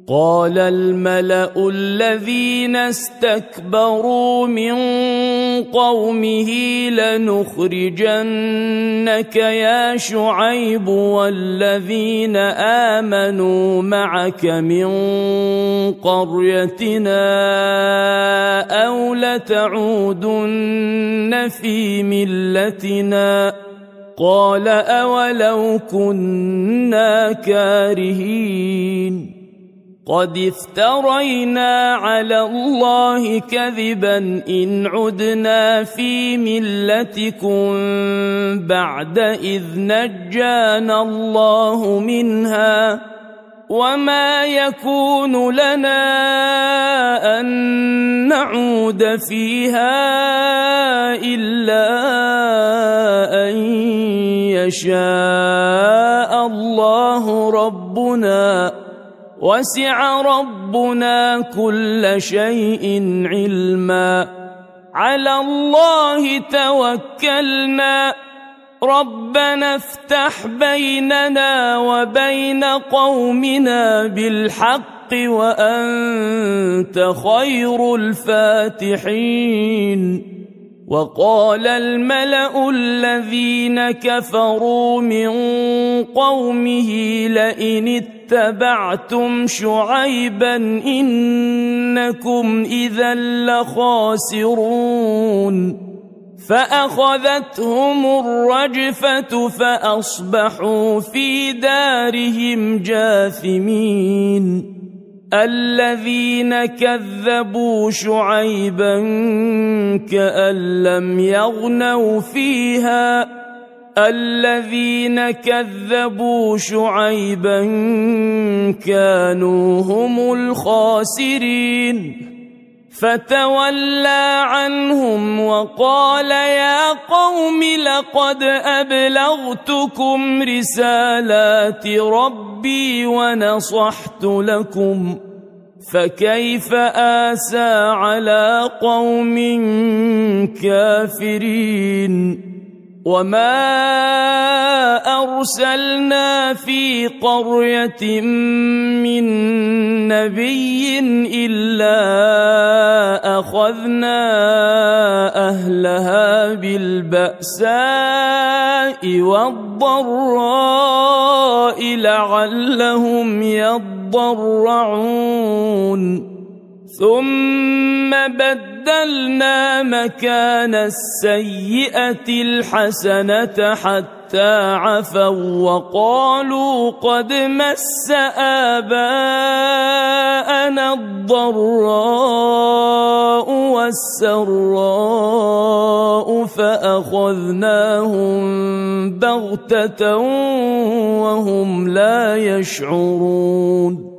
قال الملأ الذين استكبروا من قومه لنخرجنك يا شعيب والذين آمنوا معك من قريتنا أو لتعودن في ملتنا قال أولو كنا كارهين قد افترينا على الله كذبا إن عدنا في ملتكم بعد إذ نجانا الله منها وما يكون لنا أن نعود فيها إلا أن يشاء الله ربنا وسع ربنا كل شيء علما على الله توكلنا ربنا افتح بيننا وبين قومنا بالحق وأنت خير الفاتحين وقال الملأ الذين كفروا من قومه لئن اتبعتم شعيبا إنكم إذا لخاسرون فأخذتهم الرجفة فأصبحوا في دارهم جاثمين الذين كذبوا شعيبا كأن لم يغنوا فيها الذين كذبوا شعيبا كانوا هم الخاسرين فتولى عنهم وقال يا قوم لقد أبلغتكم رسالات ربي ونصحت لكم فكيف آسى على قوم كافرين وما أرسلنا في قرية من نبي إلا أخذنا أهلها بالبأساء والضراء لعلهم يضرعون ثم بدلنا مكان السيئة الحسنة حتى عفوا وقالوا قد مس آباءنا الضراء والسراء فأخذناهم بغتة وهم لا يشعرون